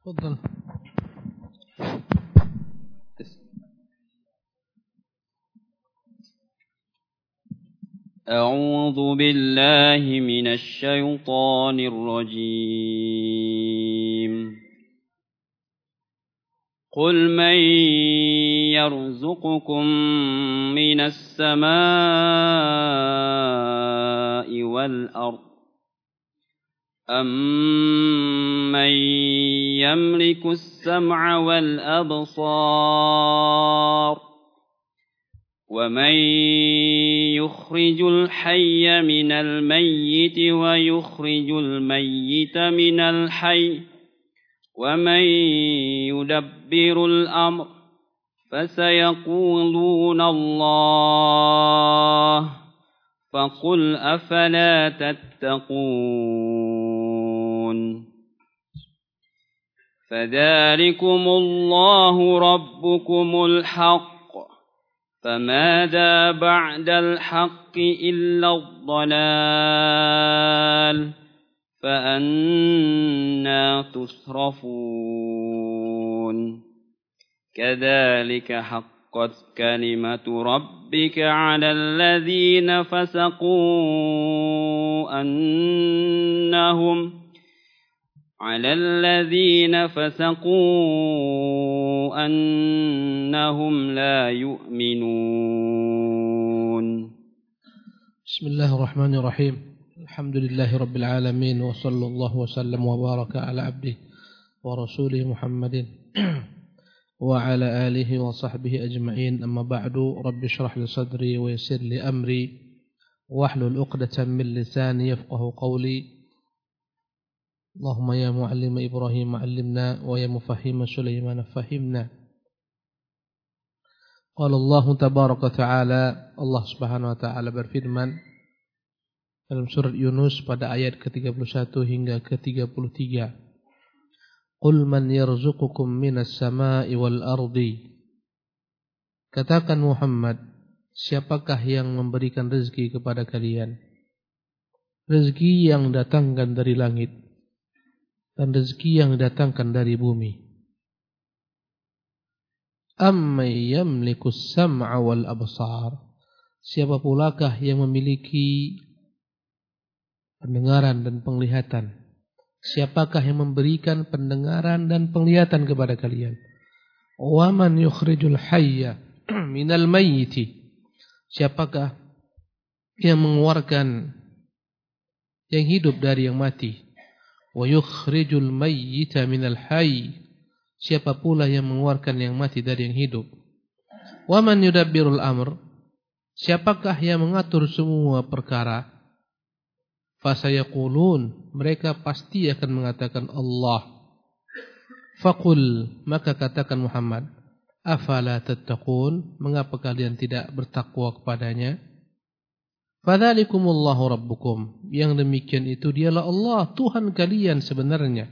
تفضل. أعوذ بالله من الشيطان الرجيم. قل من يرزقكم من السماء والأرض أمن يملك السمع والأبصار ومن يخرج الحي من الميت ويخرج الميت من الحي ومن يدبر الأمر فسيقولون الله فقل أفلا تتقون فذلكم الله ربكم الحق فماذا بعد الحق إلا الضلال فأنى تصرفون كذلك حقت كلمة ربك على الذين فسقوا أنهم لا يؤمنون. بسم الله الرحمن الرحيم. الحمد لله رب العالمين وصلى الله وسلم وبارك على عبده ورسوله محمد وعلى آله وصحبه أجمعين. أما بعد، رب اشرح لي صدري ويسر لي أمري واحلل عقدة من لساني يفقه قولي. اللهم يا معلم إبراهيم علمنا ويا مفهم سليمان فهمنا. قال الله تبارك وتعالى, Allah Subhanahu wa taala berfirman dalam surat Yunus pada ayat ke-31 hingga ke-33. Qul man yarzuqukum minas sama'i wal ardi. Katakan Muhammad, siapakah yang memberikan rezeki kepada kalian? Rezeki yang datangkan dari langit dan rezeki yang datangkan dari bumi. Amman yamlikus sam'a wal absar. Siapa pulakah yang memiliki pendengaran dan penglihatan? Siapakah yang memberikan pendengaran dan penglihatan kepada kalian? Wa man yukhrijul hayya minal mayyiti. Siapakah yang mengeluarkan yang hidup dari yang mati? Wa yukhrijul mayyita minal hayy. Siapa pula yang mengeluarkan yang mati dari yang hidup? Wa man yudabbirul amr. Siapakah yang mengatur semua perkara? Fasayaqulun, mereka pasti akan mengatakan Allah. Faqul, maka katakan Muhammad, afala tattaqun, mengapa kalian tidak bertakwa kepadanya? Fadzalikumullahu rabbukum, yang demikian itu dialah Allah, Tuhan kalian sebenarnya.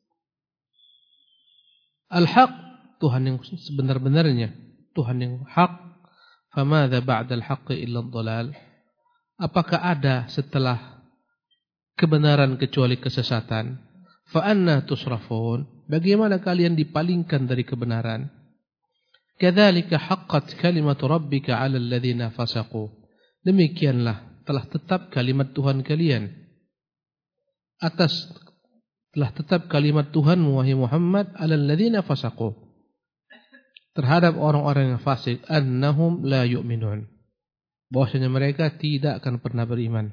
Al-haq, Tuhan yang sebenar-benarnya, Tuhan yang hak. Famadza ba'dal haqqi illa ad-dhalal. Apakah ada setelah kebenaran kecuali kesesatan? Fa anna tusrafun, bagaimana kalian dipalingkan dari kebenaran? Kadzalika haqqat kalimatu rabbika 'alal ladzina fasaqu. Demikianlah telah tetap kalimat Tuhan kalian telah tetap kalimat Tuhanmu wahai Muhammad 'alal ladzina fasaqu, terhadap orang-orang yang fasik, annahum la yu'minun, bahwasanya mereka tidak akan pernah beriman.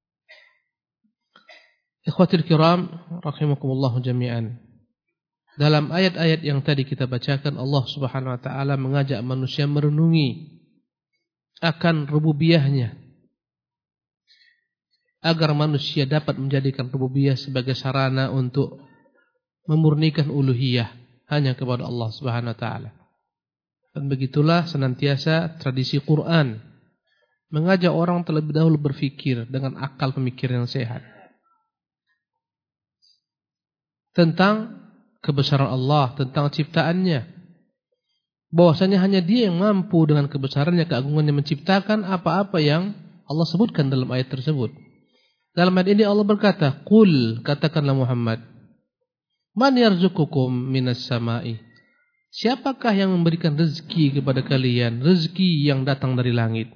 Ikhwatul kiram rahimakumullah jami'an. Dalam ayat-ayat yang tadi kita bacakan, Allah Subhanahu wa taala mengajak manusia merenungi akan rububiyahnya, agar manusia dapat menjadikan rububiyah sebagai sarana untuk memurnikan uluhiyah hanya kepada Allah Subhanahu wa taala. Dan begitulah senantiasa tradisi Quran mengajak orang terlebih dahulu berfikir dengan akal pemikiran yang sehat tentang kebesaran Allah, tentang ciptaannya, bahwasanya hanya Dia yang mampu dengan kebesarannya, keagungannya menciptakan apa-apa yang Allah sebutkan dalam ayat tersebut. Dalam ayat ini Allah berkata, "Qul," katakanlah Muhammad, Man yarzuqukum minas sama'i? Siapakah yang memberikan rezeki kepada kalian? Rezeki yang datang dari langit.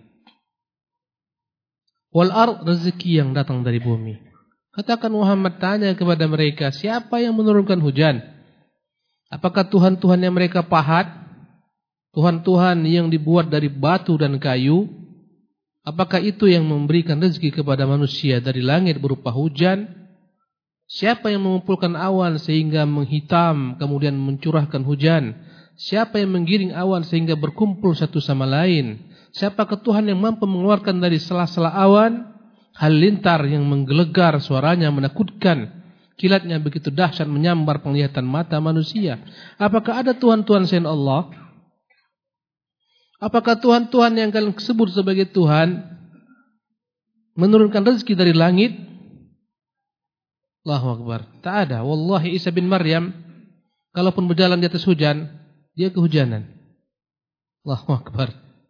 Wal ard, rezeki yang datang dari bumi. Katakan Muhammad, tanya kepada mereka, siapa yang menurunkan hujan? Apakah Tuhan-Tuhan yang mereka pahat? Tuhan-Tuhan yang dibuat dari batu dan kayu? Apakah itu yang memberikan rezeki kepada manusia dari langit berupa hujan? Siapa yang mengumpulkan awan sehingga menghitam kemudian mencurahkan hujan? Siapa yang menggiring awan sehingga berkumpul satu sama lain? Siapakah Tuhan yang mampu mengeluarkan dari sela-sela awan halilintar yang menggelegar, suaranya menakutkan, kilatnya begitu dahsyat menyambar penglihatan mata manusia? Apakah ada Tuhan-Tuhan selain Allah? Apakah Tuhan-Tuhan yang kalian sebut sebagai Tuhan menurunkan rezeki dari langit? Allahu Akbar. Tak ada. Wallahi Isa bin Maryam kalaupun berjalan di atas hujan, dia kehujanan. Allahu Akbar.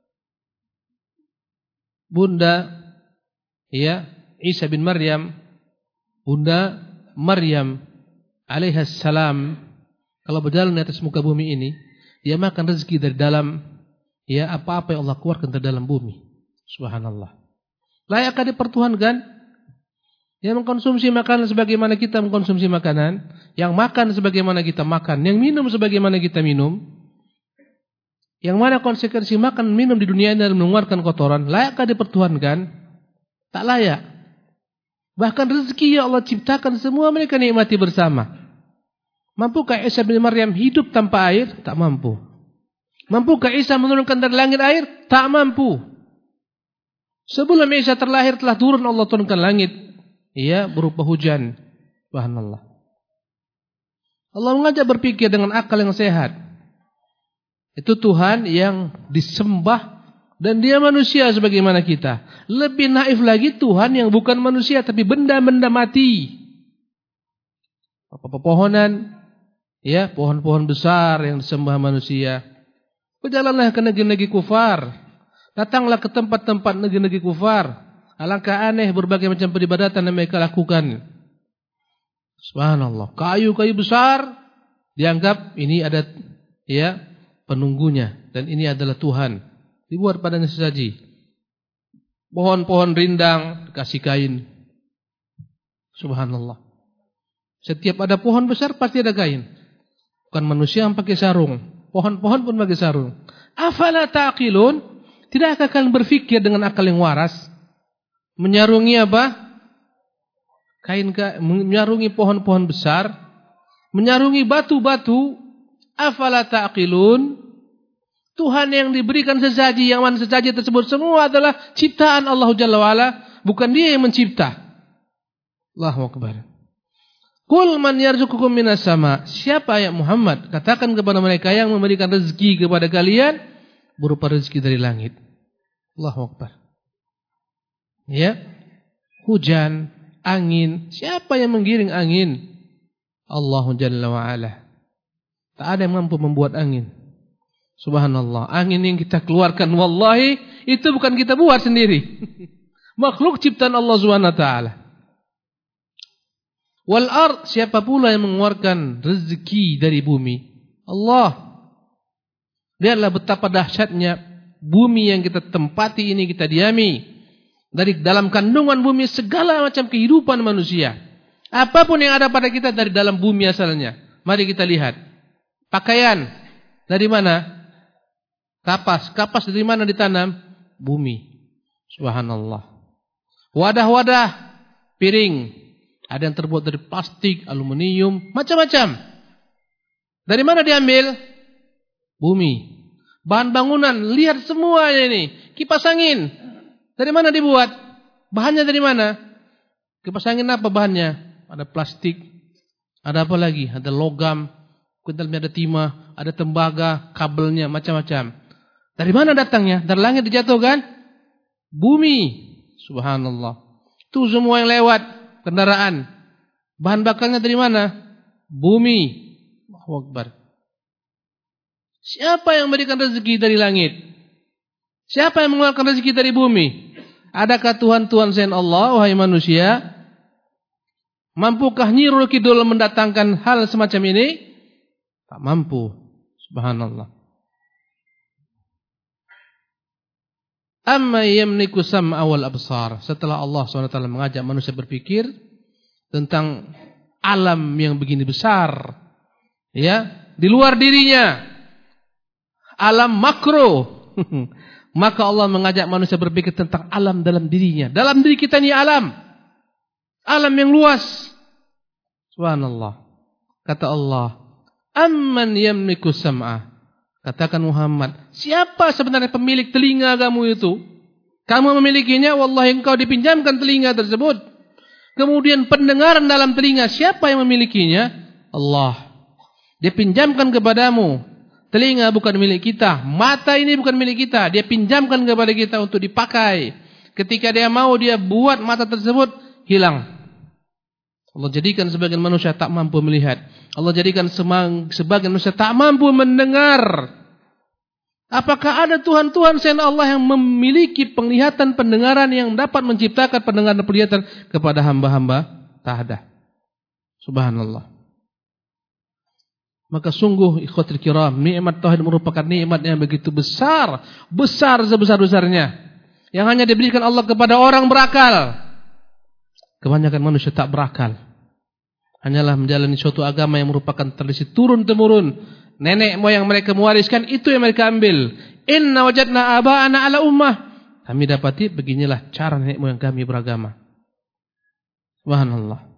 Bunda Isa bin Maryam, Bunda Maryam alaihas salam, kalau berjalan di atas muka bumi ini, dia makan rezeki dari dalam apa-apa yang Allah keluarkan dari dalam bumi. Subhanallah. Layakkah dipertuhankan? Yang mengkonsumsi makanan sebagaimana kita mengkonsumsi makanan, yang makan sebagaimana kita makan, yang minum sebagaimana kita minum, yang mana konsekuensi makan minum di dunia ini dan mengeluarkan kotoran, layakkah dipertuhankan? Tak layak. Bahkan rezeki yang Allah ciptakan semua mereka nikmati bersama. Mampukah Isa bin Maryam hidup tanpa air? Tak mampu. Mampukah Isa menurunkan dari langit air? Tak mampu. Sebelum Isa terlahir telah turun Allah turunkan langit. Berupa hujan. Subhanallah. Allah mengajak berpikir dengan akal yang sehat. Itu Tuhan yang disembah dan dia manusia sebagaimana kita. Lebih naif lagi Tuhan yang bukan manusia tapi benda-benda mati. Pepohonan, pohon-pohon besar yang disembah manusia. Berjalanlah ke negeri-negeri kufar. Datanglah ke tempat-tempat negeri-negeri kufar. Alangkah aneh berbagai macam peribadatan yang mereka lakukan. Subhanallah. Kayu-kayu besar dianggap ini ada penunggunya dan ini adalah Tuhan. Dibuat padanya sesaji. Pohon-pohon rindang dikasih kain. Subhanallah. Setiap ada pohon besar pasti ada kain. Bukan manusia yang pakai sarung. Pohon-pohon pun pakai sarung. Afala taqilun? Tidakkah kalian berfikir dengan akal yang waras? Menyarungi apa? Menyarungi pohon-pohon besar, menyarungi batu-batu. Afala taqilun? Tuhan yang diberikan sesaji, yang mana sesaji tersebut semua adalah ciptaan Allah Jalla wa'ala, bukan dia yang mencipta. Allahu Akbar. Qul man yarzuqukum minas sama. Siapa ya Muhammad? Katakan kepada mereka yang memberikan rezeki kepada kalian berupa rezeki dari langit. Allahu Akbar. Hujan, angin. Siapa yang menggiring angin? Allah Jalla wa'ala. Tak ada yang mampu membuat angin. Subhanallah. Angin yang kita keluarkan, wallahi, itu bukan kita buat sendiri. Makhluk ciptaan Allah Subhanahu wa ta'ala. Wal ard, siapa pula yang mengeluarkan rezeki dari bumi? Allah. Lihatlah betapa dahsyatnya bumi yang kita tempati ini, kita diami. Dari dalam kandungan bumi segala macam kehidupan manusia. Apapun yang ada pada kita dari dalam bumi asalnya. Mari kita lihat. Pakaian dari mana? Kapas. Kapas dari mana ditanam? Bumi. Subhanallah. Wadah-wadah, piring. Ada yang terbuat dari plastik, aluminium, macam-macam. Dari mana diambil? Bumi. Bahan bangunan, lihat semuanya ini. Kipas angin. Dari mana dibuat? Bahannya dari mana? Kipas angin apa bahannya? Ada plastik. Ada apa lagi? Ada logam. Dalamnya ada timah. Ada tembaga. Kabelnya macam-macam. Dari mana datangnya? Dari langit dijatuhkan? Bumi. Subhanallah. Itu semua yang lewat. Kendaraan. Bahan bakarnya dari mana? Bumi. Allahu Akbar. Siapa yang memberikan rezeki dari langit? Siapa yang mengeluarkan rezeki dari bumi? Adakah Tuhan-Tuhan selain Allah, wahai manusia? Mampukah Nyi Kidul mendatangkan hal semacam ini? Tak mampu. Subhanallah. Amma yamliku sam'a wal absar. Setelah Allah SWT mengajak manusia berpikir tentang alam yang begini besar, ya, di luar dirinya, alam makro. Maka Allah mengajak manusia berpikir tentang alam dalam dirinya. Dalam diri kita ini alam yang luas. Subhanallah. Kata Allah, amman yamliku sam'a. Katakan Muhammad, siapa sebenarnya pemilik telinga kamu itu? Kamu memilikinya, wallahi engkau dipinjamkan telinga tersebut. Kemudian pendengaran dalam telinga, siapa yang memilikinya? Allah. Dia pinjamkan kepadamu. Telinga bukan milik kita, mata ini bukan milik kita. Dia pinjamkan kepada kita untuk dipakai. Ketika dia mau, dia buat mata tersebut hilang. Allah jadikan sebagian manusia tak mampu melihat. Allah jadikan sebagian manusia tak mampu mendengar. Apakah ada Tuhan-Tuhan selain Allah yang memiliki penglihatan, pendengaran yang dapat menciptakan pendengaran dan penglihatan kepada hamba-hamba? Tak ada. Subhanallah. Maka sungguh ikhwatul kiram, nikmat tauhid merupakan nikmat yang begitu besar, besar sebesar-besarnya, yang hanya diberikan Allah kepada orang berakal. Kebanyakan manusia tak berakal. Hanyalah menjalani suatu agama yang merupakan tradisi turun-temurun. Nenek moyang mereka mewariskan, itu yang mereka ambil. Inna wajadna aba'ana ala ummah. Kami dapati beginilah cara nenek moyang kami beragama. Subhanallah.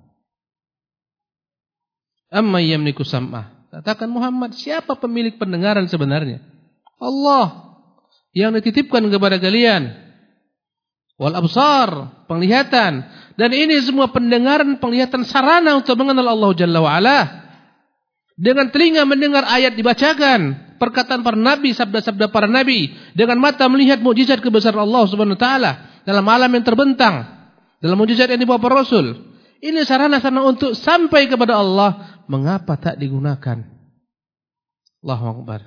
Amma yamliku sam'ah. Katakan Muhammad, siapa pemilik pendengaran sebenarnya? Allah yang dititipkan kepada kalian. Wal absar, penglihatan. Dan ini semua pendengaran, penglihatan sarana untuk mengenal Allah Jalla wa'ala. Dengan telinga mendengar ayat dibacakan, perkataan para nabi, sabda-sabda para nabi. Dengan mata melihat mukjizat kebesaran Allah Subhanahu wa taala dalam alam yang terbentang, dalam mukjizat yang dibawa para rasul. Ini sarana-sarana untuk sampai kepada Allah. Mengapa tak digunakan? Allahu Akbar.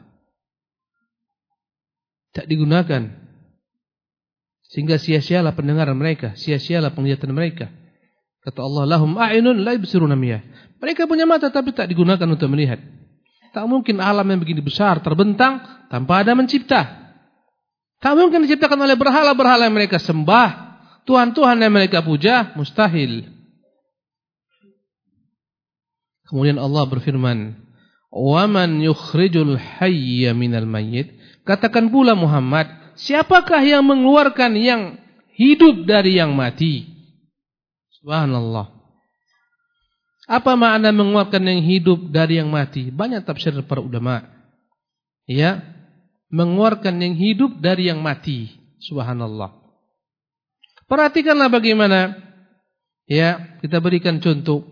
Tak digunakan. Sehingga sia-sialah pendengaran mereka, sia-sialah penglihatan mereka. Kata Allah, lahum a'inun la yubsiruna bihah. Mereka punya mata tapi tak digunakan untuk melihat. Tak mungkin alam yang begini besar terbentang tanpa ada mencipta. Tak mungkin diciptakan oleh berhala-berhala yang mereka sembah, Tuhan-Tuhan yang mereka puja, mustahil. Kemudian Allah berfirman, "Waman yukhrijul hayya minal mayyit." Katakan pula Muhammad, siapakah yang mengeluarkan yang hidup dari yang mati? Subhanallah. Apa makna mengeluarkan yang hidup dari yang mati? Banyak tafsir para ulama. Ya, mengeluarkan yang hidup dari yang mati. Subhanallah. Perhatikanlah bagaimana. Ya, kita berikan contoh.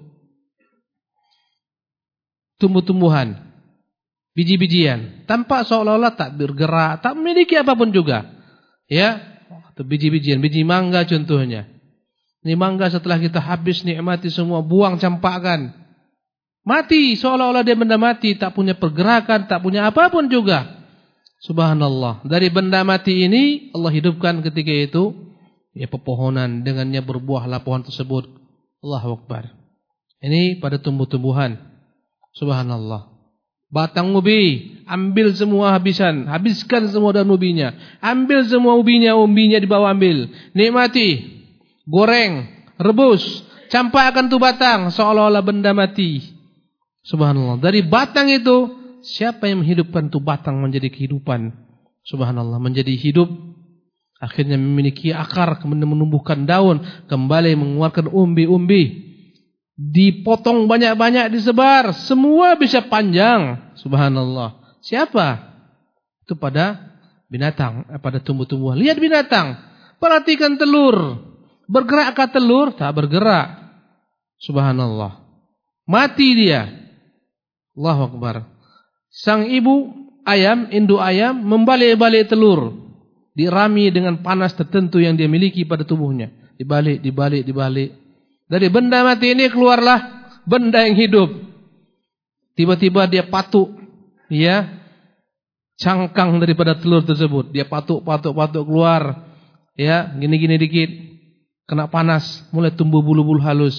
Tumbuh-tumbuhan, biji-bijian, tampak seolah-olah tak bergerak, tak memiliki apapun juga. Ya, biji-bijian, biji mangga contohnya. Ini mangga setelah kita habis nikmati semua, buang, campakkan. Mati, seolah-olah dia benda mati, tak punya pergerakan, tak punya apapun juga. Subhanallah. Dari benda mati ini Allah hidupkan ketika itu ya pepohonan, dengannya berbuahlah pohon tersebut. Allahu Akbar. Ini pada tumbuh-tumbuhan. Subhanallah. Batang ubi, ambil semua habiskan semua daun ubinya. Ambil semua umbinya dibawa ambil. Nikmati, goreng, rebus, campakkan tu batang seolah-olah benda mati. Subhanallah. Dari batang itu, siapa yang menghidupkan tu batang menjadi kehidupan? Subhanallah, menjadi hidup. Akhirnya memiliki akar, kemudian menumbuhkan daun, kembali mengeluarkan umbi-umbi. Dipotong banyak-banyak, disebar, semua bisa panjang. Subhanallah. Siapa? Itu pada binatang, pada tumbuh-tumbuhan. Lihat binatang, perhatikan telur. Bergerakkah telur? Tak bergerak. Subhanallah. Mati dia. Allahu Akbar. Sang ibu ayam, induk ayam, membalik-balik telur. Dirami dengan panas tertentu yang dia miliki pada tubuhnya. Dibalik. Dari benda mati ini keluarlah benda yang hidup. Tiba-tiba dia patuk, ya, cangkang daripada telur tersebut. Dia patuk keluar, ya, gini-gini dikit, kena panas, mulai tumbuh bulu-bulu halus.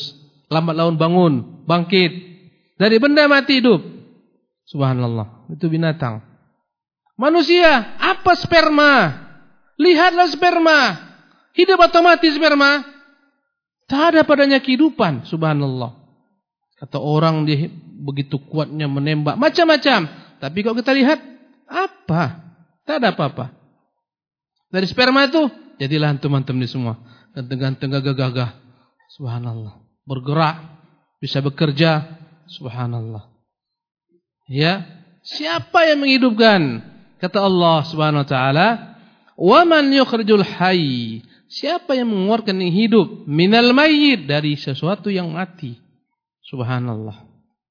lambat laun bangun, bangkit. Dari benda mati hidup. Subhanallah, itu binatang. Manusia, apa sperma? Lihatlah sperma. Hidup atau mati sperma? Tak ada padanya kehidupan. Subhanallah. Kata orang dia begitu kuatnya menembak macam-macam. Tapi kalau kita lihat, apa? Tak ada apa-apa. Dari sperma itu jadilah antum-antum ini semua. Ganteng-ganteng, gagah-gagah. Subhanallah. Bergerak, bisa bekerja. Subhanallah. Ya, siapa yang menghidupkan? Kata Allah Subhanahu wa taala, "Wa man yukhrijul hayy?" Siapa yang mengeluarkan yang hidup minal mayyit, dari sesuatu yang mati. Subhanallah.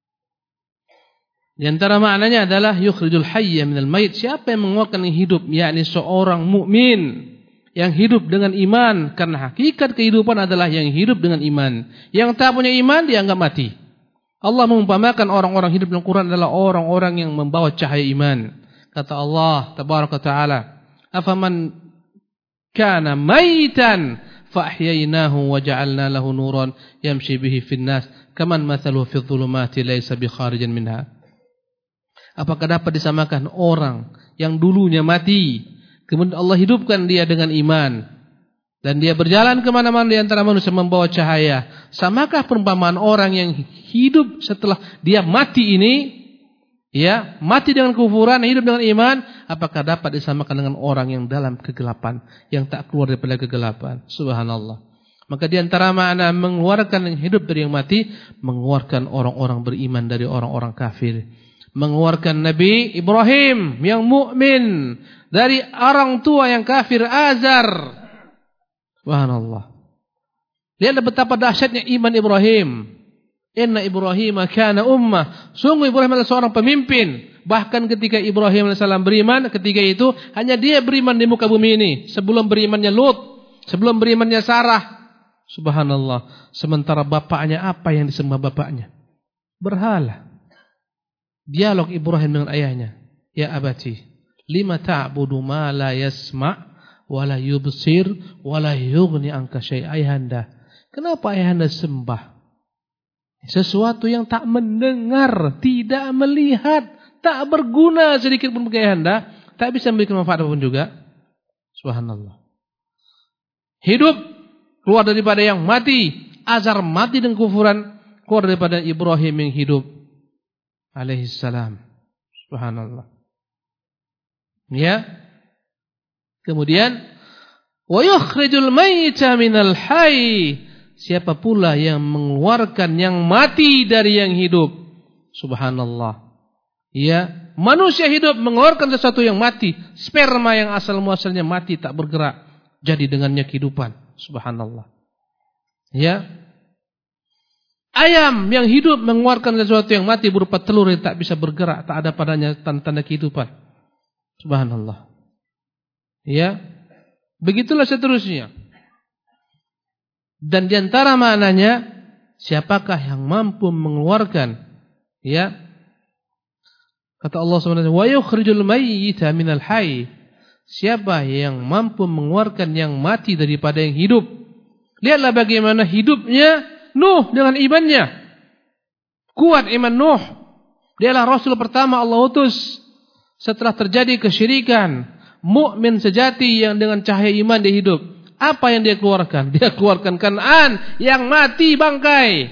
Di antara maknanya adalah yukhrijul hayya minal mayyit. Siapa yang mengeluarkan yang hidup, yakni seorang mukmin yang hidup dengan iman, karena hakikat kehidupan adalah yang hidup dengan iman. Yang tak punya iman dianggap mati. Allah mengumpamakan orang-orang hidup dalam Quran adalah orang-orang yang membawa cahaya iman. Kata Allah tabaraka taala, "Afaman kana maitan fa ahyaynahu wa ja'alna lahu nuran yamshi bihi fin nas, kaman mathaluhu fi dhulumati laysa bi kharijan minha." Apakah dapat disamakan orang yang dulunya mati, kemudian Allah hidupkan dia dengan iman, dan dia berjalan kemana-mana di antara manusia membawa cahaya. Samakah perumpamaan orang yang hidup setelah dia mati ini, ya, mati dengan kufuran, hidup dengan iman, apakah dapat disamakan dengan orang yang dalam kegelapan, yang tak keluar daripada kegelapan? Subhanallah. Maka di antara makna mengeluarkan yang hidup dari yang mati, mengeluarkan orang-orang beriman dari orang-orang kafir. Mengeluarkan Nabi Ibrahim yang mukmin dari orang tua yang kafir, Azar. Subhanallah. Lihatlah betapa dahsyatnya iman Ibrahim. Inna Ibrahim kana ummah. Sungguh Ibrahim adalah seorang pemimpin. Bahkan ketika Ibrahim AS beriman, ketika itu hanya dia beriman di muka bumi ini. Sebelum berimannya Lut, sebelum berimannya Sarah. Subhanallah. Sementara bapaknya, apa yang disembah bapaknya? Berhala. Dialog Ibrahim dengan ayahnya. Ya abati, lima ta'budu ma la yasma' wa la yubsir wa la yughni anka syai'. Ayahanda, kenapa ayahanda sembah sesuatu yang tak mendengar, tidak melihat, tak berguna sedikit pun bagi ayahanda, tak bisa memberikan manfaat apapun juga? Subhanallah. Hidup keluar daripada yang mati, Azar mati dengan kufuran, keluar daripada Ibrahim yang hidup alaihi salam. Subhanallah. Ya. Kemudian wa yukhrijul mayyita minal hayy. Siapa pula yang mengeluarkan yang mati dari yang hidup? Subhanallah. Ya, manusia hidup mengeluarkan sesuatu yang mati, sperma yang asal muasalnya mati tak bergerak, jadi dengannya kehidupan. Subhanallah. Ya. Ayam yang hidup mengeluarkan sesuatu yang mati berupa telur yang tak bisa bergerak, tak ada padanya tanda kehidupan. Subhanallah. Ya. Begitulah seterusnya. Dan di antara maknanya, siapakah yang mampu mengeluarkan, ya? Kata Allah SWT, "Wa yukhrijul mayyita minal hayy." Siapa yang mampu mengeluarkan yang mati daripada yang hidup? Lihatlah bagaimana hidupnya Nuh dengan imannya. Kuat iman Nuh. Dialah Rasul pertama Allah utus setelah terjadi kesyirikan. Mukmin sejati yang dengan cahaya iman dia hidup. Apa yang dia keluarkan? Dia keluarkan Kan'an yang mati bangkai.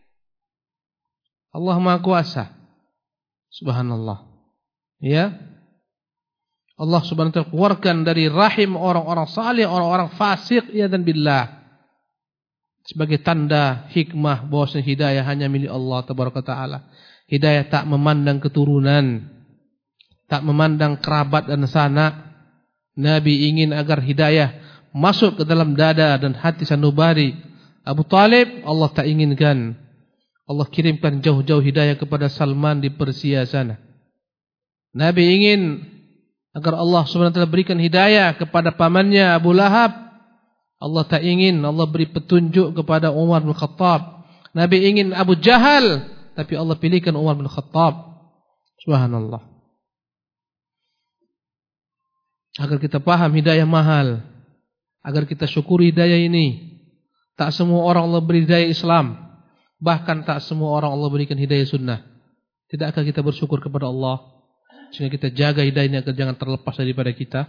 Allah Maha Kuasa. Subhanallah. Ya. Allah Subhanahu wa taala keluarkan dari rahim orang-orang saleh, orang-orang fasik, ya dan billah. Sebagai tanda hikmah bahwasanya hidayah hanya milik Allah tabaraka taala. Hidayah tak memandang keturunan, tak memandang kerabat dan sanak. Nabi ingin agar hidayah masuk ke dalam dada dan hati sanubari. Abu Talib Allah tak inginkan. Allah kirimkan jauh-jauh hidayah kepada Salman di Persia sana. Nabi ingin agar Allah Subhanahu wa taala berikan hidayah kepada pamannya Abu Lahab. Allah tak ingin, Allah beri petunjuk kepada Umar bin Khattab. Nabi ingin Abu Jahal, tapi Allah pilihkan Umar bin Khattab. Subhanallah. Agar kita paham hidayah mahal, agar kita syukuri hidayah ini. Tak semua orang Allah beri hidayah Islam. Bahkan tak semua orang Allah berikan hidayah sunnah. Tidakkah kita bersyukur kepada Allah sehingga kita jaga hidayahnya agar jangan terlepas daripada kita?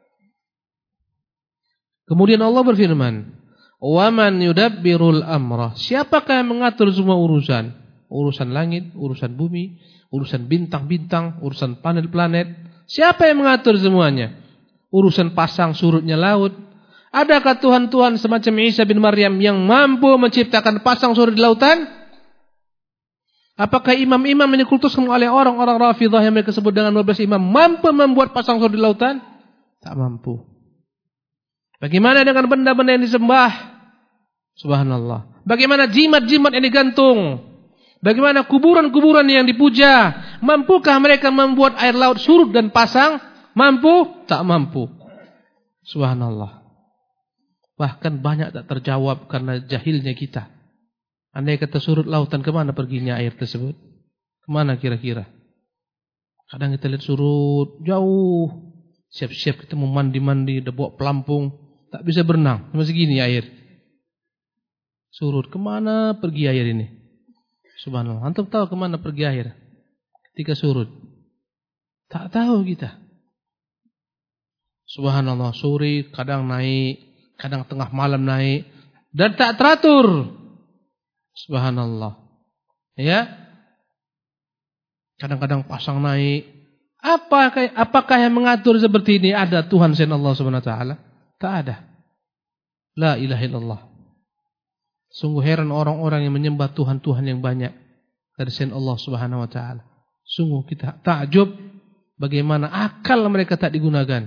Kemudian Allah berfirman, "Wa man yudabbirul amra." Siapakah yang mengatur semua urusan? Urusan langit, urusan bumi, urusan bintang-bintang, urusan planet-planet. Siapa yang mengatur semuanya? Urusan pasang surutnya laut. Adakah Tuhan-Tuhan semacam Isa bin Maryam yang mampu menciptakan pasang surut di lautan? Apakah imam-imam yang dikultuskan oleh orang-orang Rafidah yang mereka sebut dengan 12 imam mampu membuat pasang surut di lautan? Tak mampu. Bagaimana dengan benda-benda yang disembah? Subhanallah. Bagaimana jimat-jimat yang digantung? Bagaimana kuburan-kuburan yang dipuja? Mampukah mereka membuat air laut surut dan pasang? Mampu? Tak mampu. Subhanallah. Bahkan banyak tak terjawab karena jahilnya kita. Andai kata surut lautan, kemana perginya air tersebut? Kemana kira-kira? Kadang kita lihat surut jauh. Siap-siap kita mau mandi-mandi, udah bawa pelampung. Tak bisa berenang, cuma segini air. Surut, kemana pergi air ini? Subhanallah, antum tahu kemana pergi air ketika surut? Tak tahu kita. Subhanallah, sore kadang naik, kadang tengah malam naik, dan tak teratur. Subhanallah. Ya. Kadang-kadang pasang naik. Apakah yang mengatur seperti ini? Ada Tuhan selain Allah Subhanahu wa taala? Tak ada. La ilaha illallah. Sungguh heran orang-orang yang menyembah Tuhan-Tuhan yang banyak dari selain Allah Subhanahu wa taala. Sungguh kita takjub bagaimana akal mereka tak digunakan.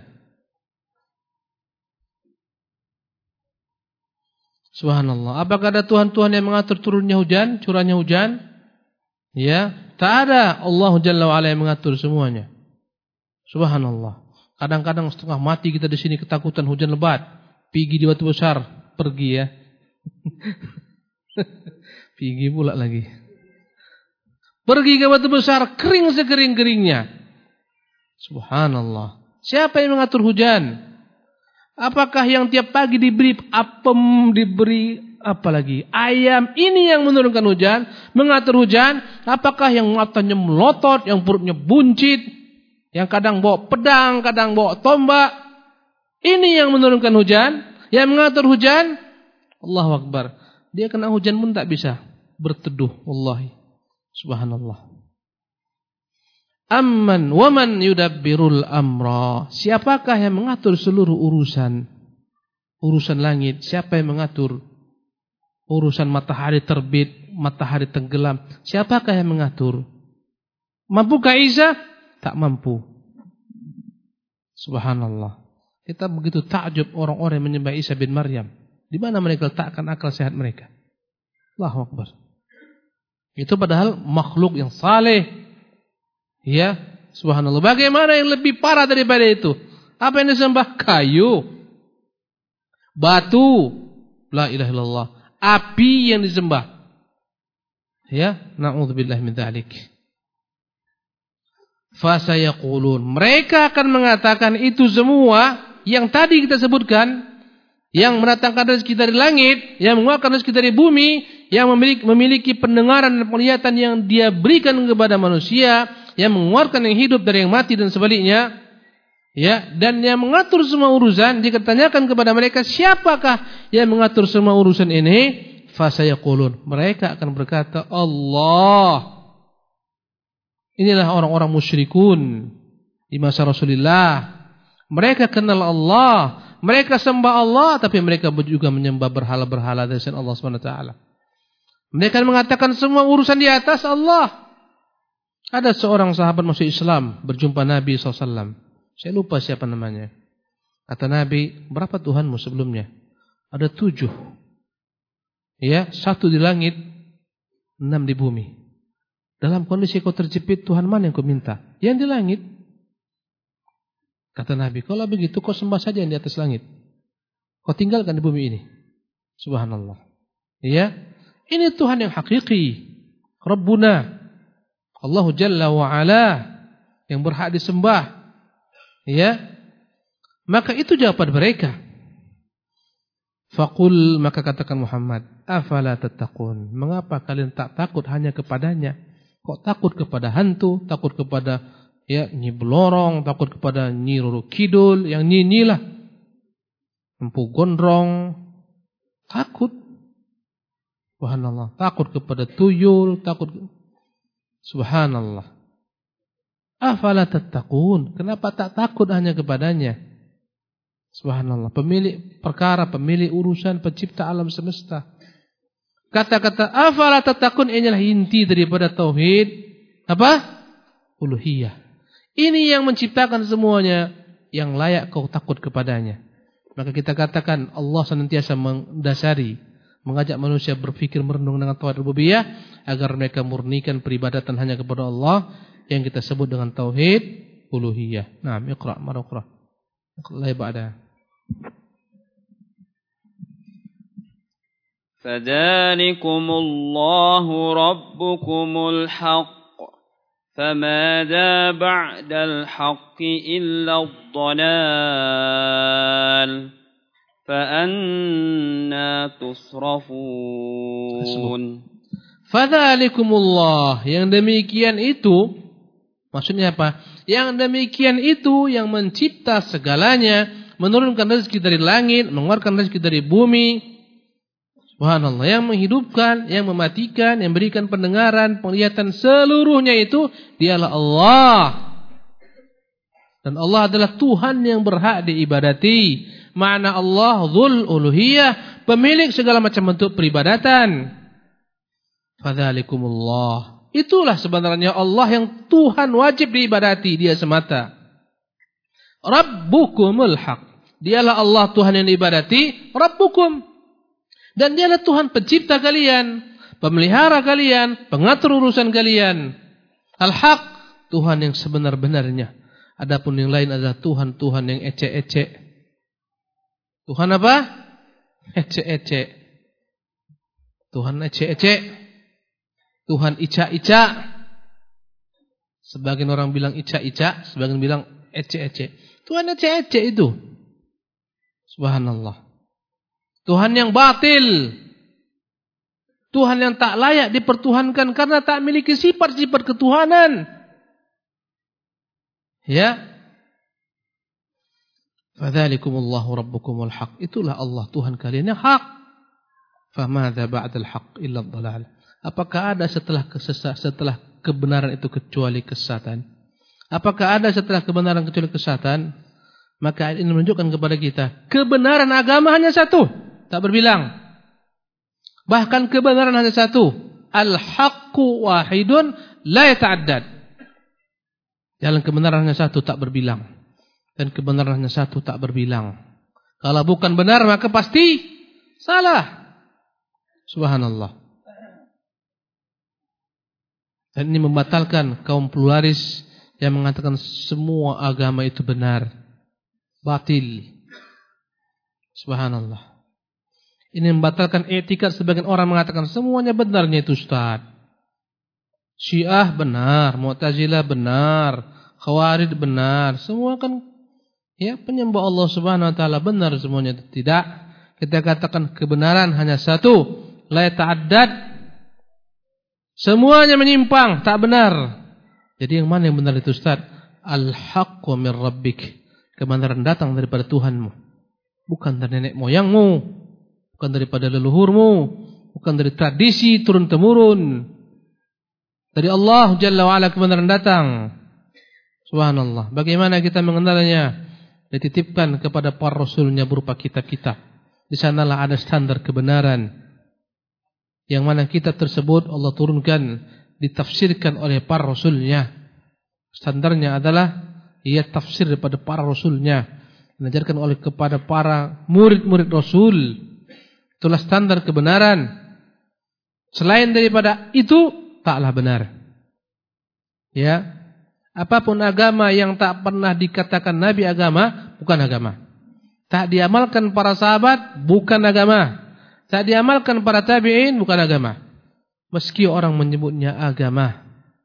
Subhanallah. Apakah ada Tuhan-Tuhan yang mengatur turunnya hujan, curahnya hujan? Ya, tak ada. Allah Jalla wa Ala yang mengatur semuanya. Subhanallah. Kadang-kadang setengah mati kita di sini ketakutan hujan lebat. Pergi di batu besar, pergi ya. Pergi pula lagi. Pergi ke batu besar, kering sekering-keringnya. Subhanallah. Siapa yang mengatur hujan? Apakah yang tiap pagi diberi apem, diberi apa lagi? Ayam ini yang menurunkan hujan, mengatur hujan? Apakah yang matanya melotot, yang perutnya buncit, yang kadang bawa pedang, kadang bawa tombak? Ini yang menurunkan hujan, yang mengatur hujan? Allahu Akbar. Dia kena hujan pun tak bisa berteduh, wallahi. Subhanallah. Amman waman yudabbirul amra. Siapakah yang mengatur seluruh urusan? Urusan langit, siapa yang mengatur? Urusan matahari terbit, matahari tenggelam, siapakah yang mengatur? Mampukah Isa? Tak mampu. Subhanallah. Kita begitu takjub orang-orang yang menyembah Isa bin Maryam. Di mana mereka letakkan akal sehat mereka? Allahu Akbar. Itu padahal makhluk yang saleh. Ya, subhanallah. Bagaimana yang lebih parah daripada itu? Apa yang disembah? Kayu, batu, la ilaha illallah, api yang disembah. Ya, na'udzubillah min dzalik. Fasayaqulun, mereka akan mengatakan itu semua yang tadi kita sebutkan, yang mendatangkan rezeki dari langit, yang mengeluarkan rezeki dari bumi, yang memiliki pendengaran dan penglihatan yang dia berikan kepada manusia, yang mengeluarkan yang hidup dari yang mati dan sebaliknya, ya, dan yang mengatur semua urusan. Jika ditanyakan kepada mereka, siapakah yang mengatur semua urusan ini? Fasayaqulun, mereka akan berkata, Allah. Inilah orang-orang musyrikun di masa Rasulullah. Mereka kenal Allah, mereka sembah Allah, tapi mereka juga menyembah berhala-berhala dari selain Allah Subhanahu wa taala. Mereka mengatakan semua urusan di atas Allah. Ada seorang sahabat masuk Islam berjumpa Nabi SAW. Saya lupa siapa namanya. Kata Nabi, berapa Tuhanmu sebelumnya? Ada 7. Ya, 1 di langit, 6 di bumi. Dalam kondisi kau terjepit, Tuhan mana yang kau minta? Yang di langit. Kata Nabi, kalau begitu kau sembah saja yang di atas langit. Kau tinggalkan di bumi ini. Subhanallah. Ya, ini Tuhan yang hakiki. Rabbuna. Allah Jalla wa Ala yang berhak disembah. Ya. Maka itu jawaban mereka. Faqul, maka katakan Muhammad, Afala tattaqun. Mengapa kalian tak takut hanya kepadanya? Kok takut kepada hantu, takut kepada Nyi Blorong, takut kepada Nyi Roro Kidul, yang Nyi lah. Empu Gondrong, takut. Subhanallah, takut kepada tuyul, takut. Subhanallah. Afala tattaqun. Kenapa tak takut hanya kepadanya? Subhanallah, pemilik perkara, pemilik urusan, pencipta alam semesta. Kata-kata afala tattaqun inilah inti daripada tauhid uluhiyah. Ini yang menciptakan semuanya, yang layak kau takut kepadanya. Maka kita katakan Allah senantiasa mendasari, mengajak manusia berpikir merenung dengan tauhid rububiyah agar mereka murnikan peribadatan hanya kepada Allah yang kita sebut dengan tauhid uluhiyah. Nah, iqra maraqra. Iqra ba'da. فذلكم الله ربكم الحق فماذا بعد الحق إلا الضلال فأنى تصرفون. Fadzalikumullah, yang demikian itu maksudnya apa? Yang demikian itu yang mencipta segalanya, menurunkan rezeki dari langit, mengeluarkan rezeki dari bumi. Subhanallah, yang menghidupkan, yang mematikan, yang berikan pendengaran, penglihatan, seluruhnya itu dialah Allah. Dan Allah adalah Tuhan yang berhak diibadati. Makna Allah dzul uluhiyah, pemilik segala macam bentuk peribadatan. Fadzalikumullah. Itulah sebenarnya Allah yang Tuhan wajib diibadati, dia semata. Rabbukumul haq. Dialah Allah Tuhan yang diibadati, Rabbukum. Dan dialah Tuhan pencipta kalian, pemelihara kalian, pengatur urusan kalian. Al-haq, Tuhan yang sebenar-benarnya. Adapun yang lain adalah Tuhan-Tuhan yang ecek-ecek. Tuhan apa? Ecek-ecek. Tuhan ecek-ecek. Tuhan ica-ica. Sebagian orang bilang ica-ica, sebagian bilang ecek-ecek. Tuhan ecek-ecek itu. Subhanallah. Tuhan yang batil. Tuhan yang tak layak dipertuhankan karena tak memiliki sifat-sifat ketuhanan. Ya. Fadzalikumullahu rabbukumul haq. Itulah Allah Tuhan kalian yang hak. Famadza ba'dal haq illa dhalal. Apakah ada setelah kebenaran itu kecuali kesesatan? Apakah ada setelah kebenaran kecuali kesesatan? Maka ini menunjukkan kepada kita kebenaran agama hanya satu. Tak berbilang. Bahkan kebenaran hanya satu. Al-haqqu wahidun la yata'addad. Jalan kebenaran hanya satu, tak berbilang. Dan kebenaran hanya satu, tak berbilang. Kalau bukan benar maka pasti salah. Subhanallah. Dan ini membatalkan kaum pluralis yang mengatakan semua agama itu benar. Batil. Subhanallah. Ini membatalkan etika sebagian orang mengatakan semuanya benarnya itu Ustaz. Syiah benar, Mu'tazilah benar, Khawarij benar, semua kan penyembah Allah Subhanahu wa taala benar semuanya. Tidak. Kita katakan kebenaran hanya satu, la ta'addad. Semuanya menyimpang, tak benar. Jadi yang mana yang benar itu Ustaz? Al-haqqu min rabbik. Kebenaran datang daripada Tuhanmu, bukan dari nenek moyangmu. Bukan daripada leluhurmu, bukan dari tradisi turun-temurun. Dari Allah Jalla wa'ala kebenaran datang. Subhanallah. Bagaimana kita mengenalnya? Dititipkan kepada para rasulnya berupa kitab-kitab. Di sanalah ada standar kebenaran. Yang mana kitab tersebut Allah turunkan, ditafsirkan oleh para rasulnya. Standarnya adalah tafsir daripada para rasulnya. Diajarkan oleh kepada para murid-murid rasul. Itulah standar kebenaran. Selain daripada itu, taklah benar. Ya, apapun agama yang tak pernah dikatakan Nabi agama, bukan agama. Tak diamalkan para sahabat, bukan agama. Tak diamalkan para tabi'in, bukan agama. Meski orang menyebutnya agama.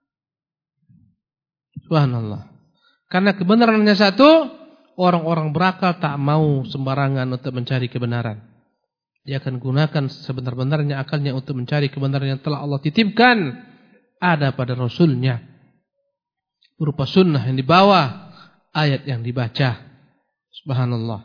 Subhanallah. Karena kebenaran hanya satu, orang-orang berakal tak mau sembarangan untuk mencari kebenaran. Dia akan gunakan sebenar-benarnya akalnya untuk mencari kebenaran yang telah Allah titipkan ada pada Rasulnya. Berupa sunnah yang dibawa, ayat yang dibaca. Subhanallah.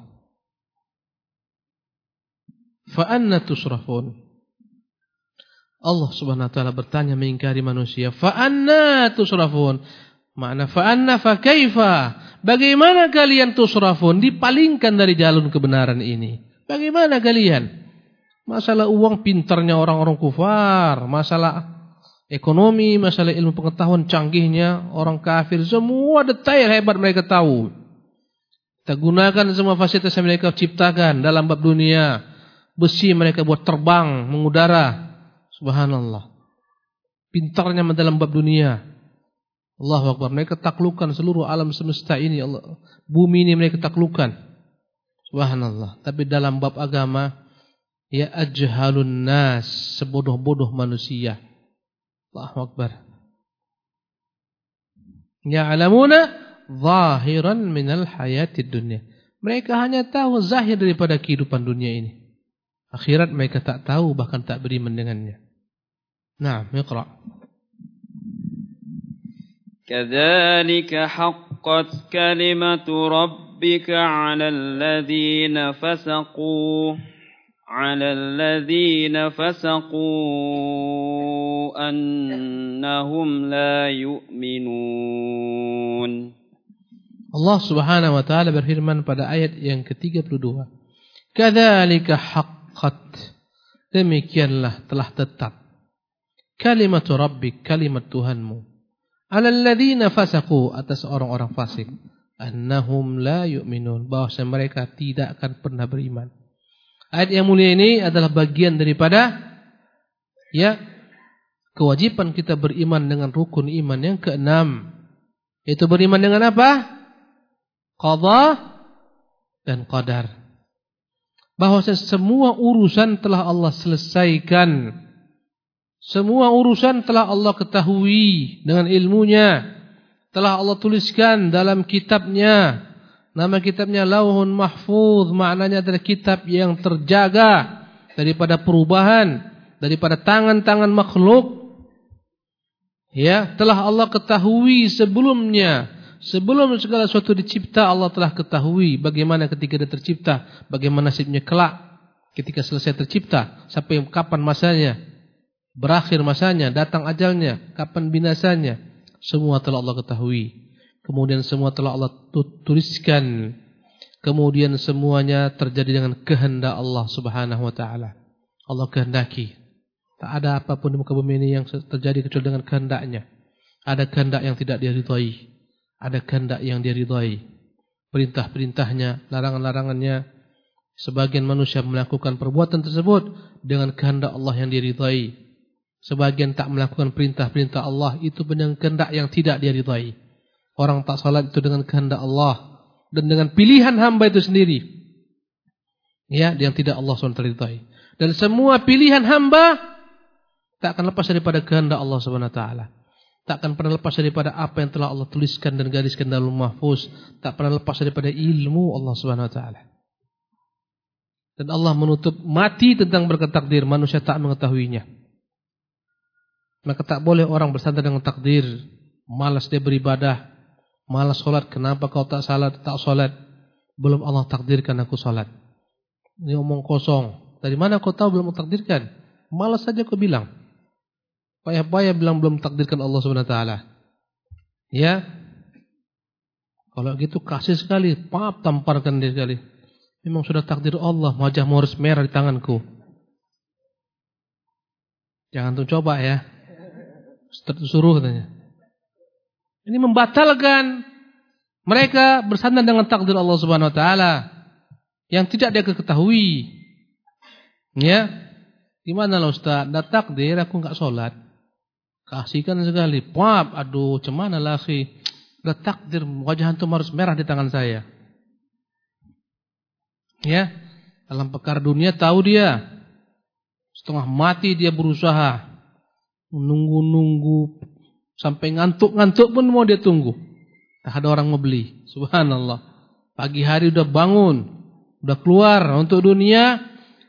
Fa'anna tusrafun. Allah subhanahu wa ta'ala bertanya mengingkari manusia. Fa'anna tusrafun. Makna fa'anna fa kaifa. Bagaimana kalian tusrafun? Dipalingkan dari jalan kebenaran ini. Bagaimana kalian? Masalah uang pintarnya orang-orang kufar. Masalah ekonomi, masalah ilmu pengetahuan canggihnya orang kafir. Semua detail hebat mereka tahu. Kita gunakan semua fasilitas yang mereka ciptakan dalam bab dunia. Besi mereka buat terbang, mengudara. Subhanallah. Pintarnya dalam bab dunia. Allahu Akbar. Mereka taklukkan seluruh alam semesta ini. Allah. Bumi ini mereka taklukkan. Subhanallah. Tapi dalam bab agama, ya ajhalun nas. Sebodoh-bodoh manusia. Allahu Akbar. Ya'lamuna zahiran minal hayatid dunya. Mereka hanya tahu zahir daripada kehidupan dunia ini. Akhirat mereka tak tahu, bahkan tak beriman dengannya. Naam, iqra. Kadzalika haqqat kalimatu rabbika 'alal ladzina fasaqu annahum la yu'minun. Allah Subhanahu wa taala berfirman pada ayat yang ke-32. Kadzalika haqqat, demikianlah telah tetap kalimat Rabbik, kalimat Tuhanmu, 'alal ladzina fasaqu, atas orang-orang fasik, annahum la yu'minun, bahwasanya mereka tidak akan pernah beriman. Ayat yang mulia ini adalah bagian daripada kewajiban kita beriman dengan rukun iman yang ke-6. Itu beriman dengan apa? Qadha dan qadar. Bahwasanya semua urusan telah Allah selesaikan. Semua urusan telah Allah ketahui dengan ilmunya. Telah Allah tuliskan dalam kitabnya. Nama kitabnya Lauhun Mahfuz. Maknanya adalah kitab yang terjaga daripada perubahan, daripada tangan-tangan makhluk. Ya, telah Allah ketahui sebelumnya. Sebelum segala sesuatu dicipta, Allah telah ketahui bagaimana ketika dia tercipta, bagaimana nasibnya kelak ketika selesai tercipta, sampai kapan masanya, berakhir masanya, datang ajalnya, kapan binasanya. Semua telah Allah ketahui. Kemudian semua telah Allah tuliskan. Kemudian semuanya terjadi dengan kehendak Allah Subhanahu wa taala. Allah kehendaki. Tak ada apapun di muka bumi ini yang terjadi kecuali dengan kehendaknya. Ada kehendak yang tidak dia ridhai, ada kehendak yang dia ridhai. Perintah-perintahnya, larangan-larangannya. Sebagian manusia melakukan perbuatan tersebut dengan kehendak Allah yang dia ridhai. Sebagian tak melakukan perintah-perintah Allah, itu dengan kehendak yang tidak dia ridhai. Orang tak salat itu dengan kehendak Allah dan dengan pilihan hamba itu sendiri. Ya, yang tidak Allah SWT ridhai. Dan semua pilihan hamba tak akan lepas daripada kehendak Allah Subhanahu wa taala. Tak akan pernah lepas daripada apa yang telah Allah tuliskan dan gariskan dalam Mahfuz. Tak pernah lepas daripada ilmu Allah Subhanahu wa taala. Dan Allah menutup mati tentang berketakdir, manusia tak mengetahuinya. Maka tak boleh orang bersandar dengan takdir. Malas dia beribadah, malas solat. Kenapa kau tak salat, tak solat? Belum Allah takdirkan aku solat. Ini omong kosong. Dari mana kau tahu belum takdirkan? Malas saja kau bilang. Payah-payah bilang belum takdirkan Allah Subhanahu wa taala. Ya. Kalau gitu kasih sekali, tamparkan dia sekali. Memang sudah takdir Allah, wajahmu harus merah di tanganku. Jangan tuh coba ya. Suruh katanya. Ini membatalkan mereka bersandar dengan takdir Allah Subhanahu wa taala yang tidak dia ketahui. Ya. Gimana lah Ustaz? Dah takdir aku enggak salat. Kasihkan sekali. Aduh, cemana lah akhi. Dah takdir wajah antum harus merah di tangan saya. Ya. Dalam perkara dunia tahu dia. Setengah mati dia berusaha. Menunggu-nunggu sampai ngantuk-ngantuk pun mau dia tunggu. Tak ada orang mau beli. Subhanallah. Pagi hari udah bangun, udah keluar untuk dunia,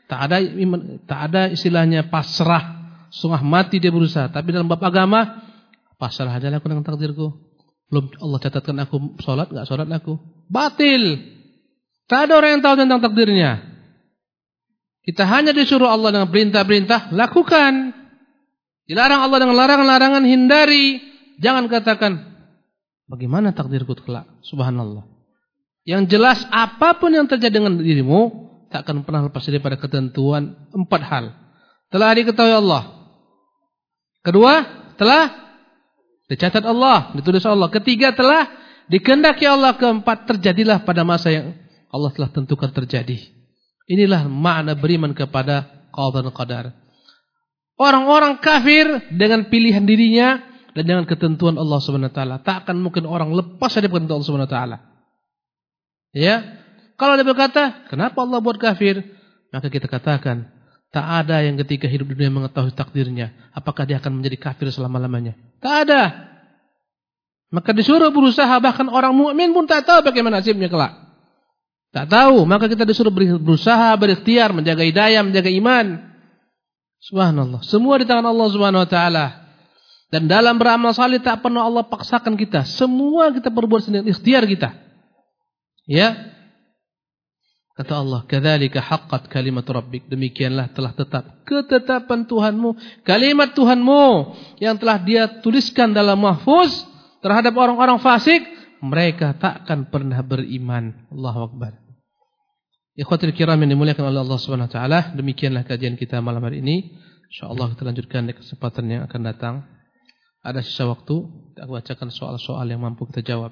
Tak ada istilahnya pasrah, setengah mati dia berusaha. Tapi dalam bab agama, pasrah aja aku dengan takdirku. Belum Allah catatkan aku sholat, enggak sholat aku. Batil. Tak ada orang yang tahu tentang takdirnya. Kita hanya disuruh Allah dengan perintah-perintah, lakukan. Dilarang Allah dengan larangan-larangan, hindari. Jangan katakan, bagaimana takdirku kelak? Subhanallah. Yang jelas apapun yang terjadi dengan dirimu, tak akan pernah lepas daripada ketentuan 4 hal. Telah diketahui Allah. Kedua, telah dicatat Allah, ditulis Allah. Ketiga, telah dikehendaki Allah. Keempat, terjadilah pada masa yang Allah telah tentukan terjadi. Inilah makna beriman kepada qada dan qadar. Orang-orang kafir dengan pilihan dirinya dan dengan ketentuan Allah Subhanahu wa taala. Tak akan mungkin orang lepas dari ketentuan Allah Subhanahu wa taala. Ya. Kalau dia berkata, "Kenapa Allah buat kafir?" Maka kita katakan, tak ada yang ketika hidup di dunia mengetahui takdirnya, apakah dia akan menjadi kafir selama-lamanya. Tak ada. Maka disuruh berusaha, bahkan orang mukmin pun tak tahu bagaimana nasibnya kelak. Tak tahu, maka kita disuruh berusaha, berikhtiar, menjaga hidayah, menjaga iman. Subhanallah. Semua di tangan Allah Subhanahu wa taala. Dan dalam beramal saleh tak pernah Allah paksakan kita. Semua kita perbuat sendiri, ikhtiar kita. Ya. Kata Allah, "Kadzalika haqqat kalimat rabbik." Demikianlah telah tetap ketetapan Tuhanmu, kalimat Tuhanmu yang telah Dia tuliskan dalam mahfuz terhadap orang-orang fasik. Mereka takkan pernah beriman. Allahu Akbar. Ikhwatul kiram yang dimuliakan oleh Allah Subhanahu wa taala, demikianlah kajian kita malam hari ini. Insyaallah kita lanjutkan di kesempatan yang akan datang. Ada sisa waktu, aku bacakan soal-soal yang mampu kita jawab.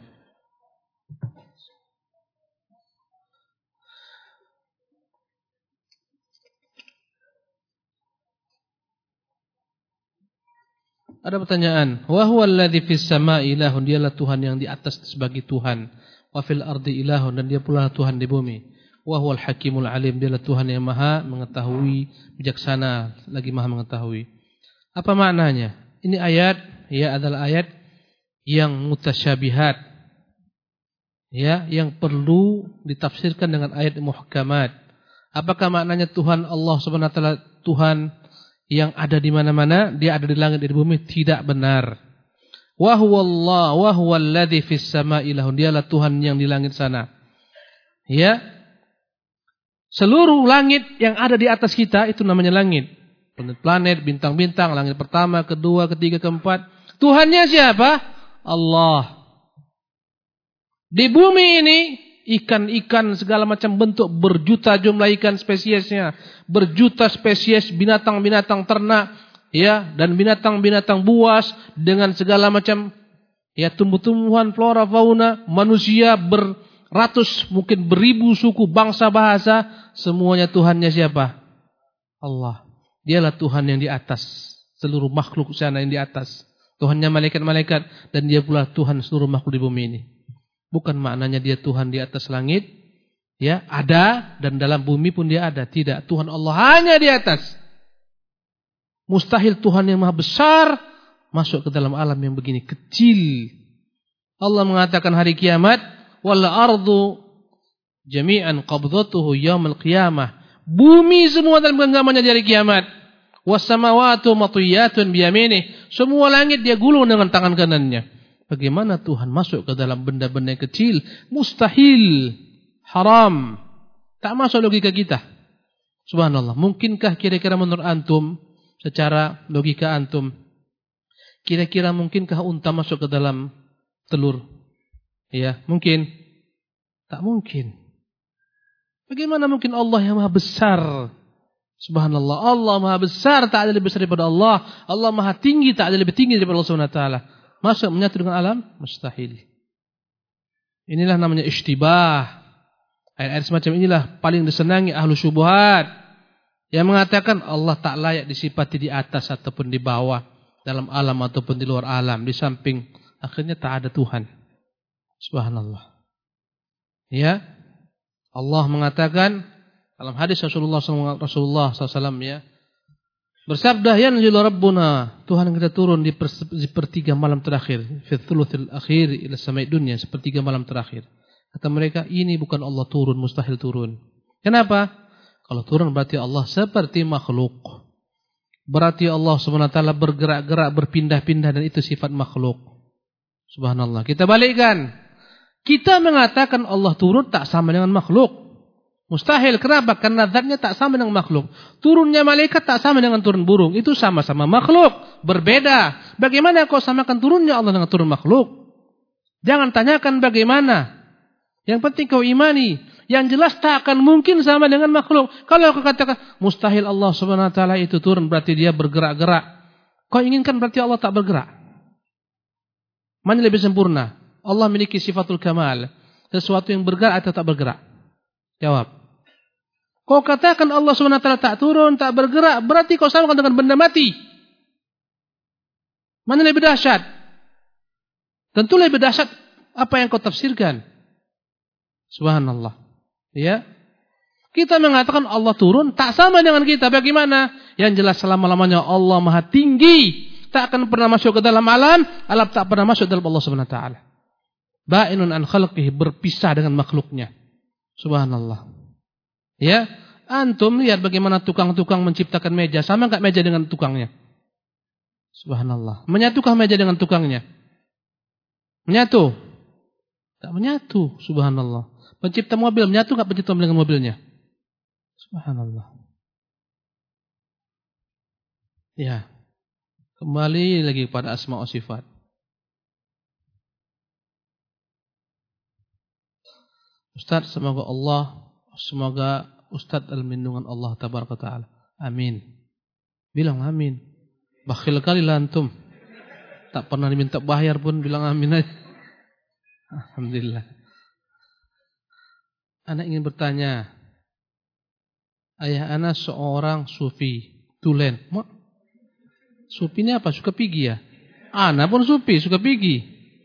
Ada pertanyaan, wa huwal ladzi fis samaa'i ilahun, dialah Tuhan yang di atas sebagai Tuhan, wa fil ardi ilahun, dan dia pula Tuhan di bumi. Wa huwal hakimul alim, dialah Tuhan yang maha mengetahui, bijaksana, lagi maha mengetahui. Apa maknanya? Ini ayat ya adalah ayat yang mutasyabihat. Ya, yang perlu ditafsirkan dengan ayat muhkamat. Apakah maknanya Tuhan Allah Subhanahu wa taala Tuhan yang ada di mana-mana, dia ada di langit dan di bumi? Tidak benar. Wa huwallah wa huwal ladzi fis samaa'i ilahun, dialah Tuhan yang di langit sana. Ya. Seluruh langit yang ada di atas kita itu namanya langit. Planet, bintang-bintang, langit pertama, kedua, ketiga, keempat. Tuhannya siapa? Allah. Di bumi ini ikan-ikan segala macam bentuk, berjuta jumlah ikan spesiesnya, berjuta spesies binatang-binatang ternak, ya, dan binatang-binatang buas dengan segala macam ya tumbuh-tumbuhan, flora, fauna, manusia beratus mungkin beribu suku, bangsa, bahasa, semuanya Tuhannya siapa? Allah. Dialah Tuhan yang di atas, seluruh makhluk sana yang di atas. Tuhannya malaikat-malaikat dan dia pula Tuhan seluruh makhluk di bumi ini. Bukan maknanya dia Tuhan di atas langit, ya, ada, dan dalam bumi pun dia ada. Tidak, Tuhan Allah hanya di atas. Mustahil Tuhan yang maha besar masuk ke dalam alam yang begini kecil. Allah mengatakan hari kiamat, wal ardu jami'an qabdatuhu yaumil qiyamah. Bumi semua dalam genggamannya di hari kiamat. Was samawati matwiyatun biyaminih. Semua langit dia gulung dengan tangan kanannya. Bagaimana Tuhan masuk ke dalam benda-benda yang kecil? Mustahil. Haram. Tak masuk logika kita. Subhanallah. Mungkinkah kira-kira menurut antum, secara logika antum, kira-kira mungkinkah unta masuk ke dalam telur? Ya, mungkin? Tak mungkin. Bagaimana mungkin Allah yang maha besar? Subhanallah. Allah maha besar, tak ada lebih besar daripada Allah. Allah maha tinggi, tak ada lebih tinggi daripada Allah Subhanahu wa taala. Masuk menyatu dengan alam? Mustahil. Inilah namanya ishtibah. Ayat-ayat semacam inilah paling disenangi ahlu syubhat, yang mengatakan Allah tak layak disifati di atas ataupun di bawah, dalam alam ataupun di luar alam, di samping. Akhirnya tak ada Tuhan. Subhanallah. Ya, Allah mengatakan dalam hadis Rasulullah SAW, ya, bersabda, yanzilu Rabbuna, Tuhan kita turun di sepertiga malam terakhir, fi thuluthil akhir ila samai dunya, sepertiga malam terakhir. Kata mereka, ini bukan Allah turun, mustahil turun. Kenapa? Kalau turun berarti Allah seperti makhluk. Berarti Allah SWT bergerak-gerak, berpindah-pindah, dan itu sifat makhluk. Subhanallah. Kita balikkan. Kita mengatakan Allah turun tak sama dengan makhluk. Mustahil. Kenapa? Karena zatnya tak sama dengan makhluk. Turunnya malaikat tak sama dengan turun burung. Itu sama-sama makhluk. Berbeda. Bagaimana kau samakan turunnya Allah dengan turun makhluk? Jangan tanyakan bagaimana. Yang penting kau imani. Yang jelas tak akan mungkin sama dengan makhluk. Kalau kau katakan mustahil Allah Subhanahu wa taala itu turun, berarti dia bergerak-gerak. Kau inginkan berarti Allah tak bergerak. Mana lebih sempurna? Allah memiliki sifatul kamal. Sesuatu yang bergerak atau tak bergerak? Jawab. Kau katakan Allah Subhanahu wa taala tak turun, tak bergerak, berarti kau samakan dengan benda mati. Mana lebih dahsyat? Tentu lebih dahsyat apa yang kau tafsirkan. Subhanallah. Ya, kita mengatakan Allah turun tak sama dengan kita. Bagaimana? Yang jelas selama-lamanya Allah Maha Tinggi, tak akan pernah masuk ke dalam alam tak pernah masuk dalam Allah Subhanahu wa taala. Ba'inun an khalqihi, berpisah dengan makhluknya. Subhanallah. Ya, antum lihat bagaimana tukang-tukang menciptakan meja, sama enggak meja dengan tukangnya? Subhanallah. Menyatukah meja dengan tukangnya? Menyatu? Tak menyatu. Subhanallah. Pencipta mobil menyatu enggak pencipta mobil dengan mobilnya? Subhanallah. Ya. Kembali lagi kepada asma wa sifat. Ustaz, semoga Ustaz dalam lindungan Allah tabaraka taala. Amin. Bilang amin. Bakhil kali lah antum. Tak pernah diminta bayar pun bilang amin aja. Alhamdulillah. Anak ingin bertanya. Ayah anak seorang sufi, tulen. Sufi ini apa? Suka pergi ya? Anak pun sufi, suka pergi.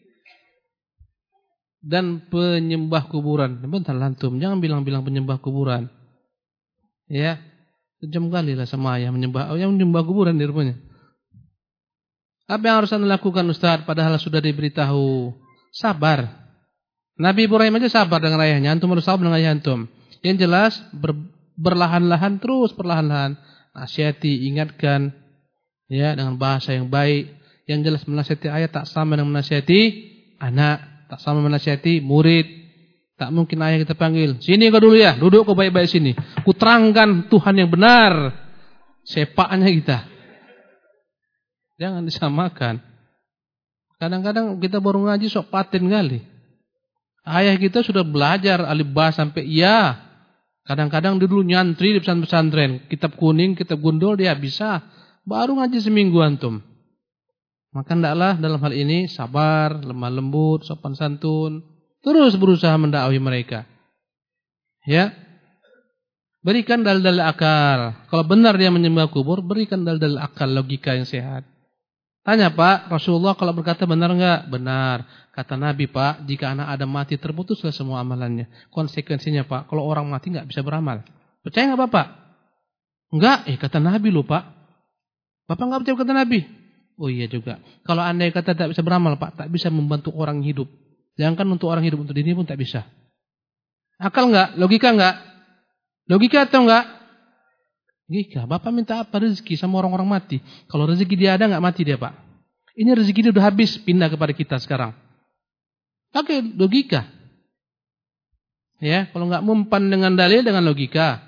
Dan penyembah kuburan. Bentar lantum, jangan bilang-bilang penyembah kuburan. Ya, kejam kali lah sama ayah menyembah kuburan di rumahnya. Apa yang harus anda lakukan Ustaz? Padahal sudah diberitahu. Sabar. Nabi Ibrahim aja sabar dengan ayahnya. Antum harus sabar dengan ayah antum. Yang jelas berlahan-lahan, terus perlahan-lahan. Nasihati, ingatkan. Ya, dengan bahasa yang baik. Yang jelas menasihati ayah tak sama dengan menasihati anak. Tak sama menasihati murid. Tak mungkin ayah kita panggil. Sini kau dulu ya. Duduk kau baik-baik sini. Ku terangkan Tuhan yang benar. Sepaknya kita. Jangan disamakan. Kadang-kadang kita baru ngaji sok paten kali. Ayah kita sudah belajar alif ba sampai iya. Kadang-kadang dia dulu nyantri di pesantren. Kitab kuning, kitab gundul dia bisa. Baru ngaji seminggu antum. Maka hendaklah dalam hal ini sabar, lemah lembut, sopan santun. Terus berusaha mendakwahi mereka. Ya. Berikan dalil-dalil akal. Kalau benar dia menyembah kubur, berikan dalil-dalil akal, logika yang sehat. Tanya Pak, Rasulullah kalau berkata benar enggak? Benar. Kata Nabi Pak, jika anak Adam mati terputuslah semua amalannya. Konsekuensinya Pak, kalau orang mati enggak bisa beramal. Percaya enggak Bapak? Enggak, kata Nabi loh Pak. Bapak enggak percaya kata Nabi? Oh iya juga. Kalau andai kata tak bisa beramal Pak, tak bisa membantu orang hidup. Jangankan untuk orang hidup, untuk diri pun tak bisa. Akal enggak? Logika enggak? Logika atau enggak? Logika. Bapak minta apa? Rezeki sama orang-orang mati. Kalau rezeki dia ada enggak mati dia Pak. Ini rezeki dia udah habis, pindah kepada kita sekarang. Pakai logika. Ya, kalau enggak mempan dengan dalil, dengan logika.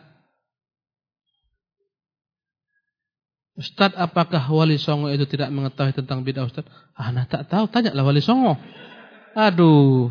Ustaz, apakah Wali Songo itu tidak mengetahui tentang bid'ah Ustaz? Anak tak tahu, tanyalah Wali Songo. Aduh.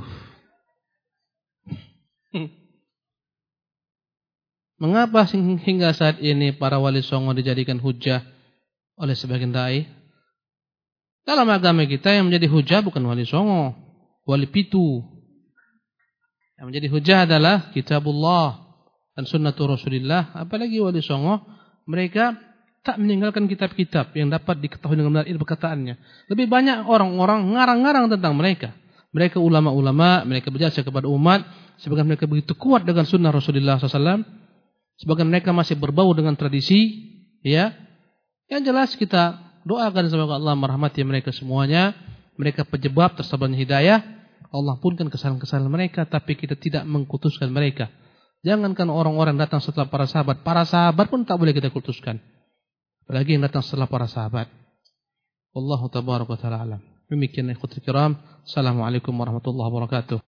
Mengapa hingga saat ini para Wali Songo dijadikan hujah oleh sebagian dai? Dalam agama kita yang menjadi hujah bukan Wali Songo, Wali Pitu. Yang menjadi hujah adalah Kitabullah dan Sunnatul Rasulillah. Apalagi Wali Songo, mereka tak meninggalkan kitab-kitab yang dapat diketahui dengan benar perkataannya. Lebih banyak orang-orang ngarang-ngarang tentang mereka. Mereka ulama-ulama, mereka berjasa kepada umat. Sebagian mereka begitu kuat dengan sunnah Rasulullah SAW. Sebagian mereka masih berbau dengan tradisi. Ya, yang jelas kita doakan semoga Allah merahmati mereka semuanya. Mereka penyebab tersabarnya hidayah. Allah ampunkan kesalahan-kesalahan mereka, tapi kita tidak mengkutuskan mereka. Jangankan orang-orang datang setelah para sahabat pun tak boleh kita kultuskan. Apalagi yang datang setelah para sahabat. Wallahu tabaraka wa ta'ala alam. Demikian ikhwatul kiram. Assalamualaikum warahmatullahi wabarakatuh.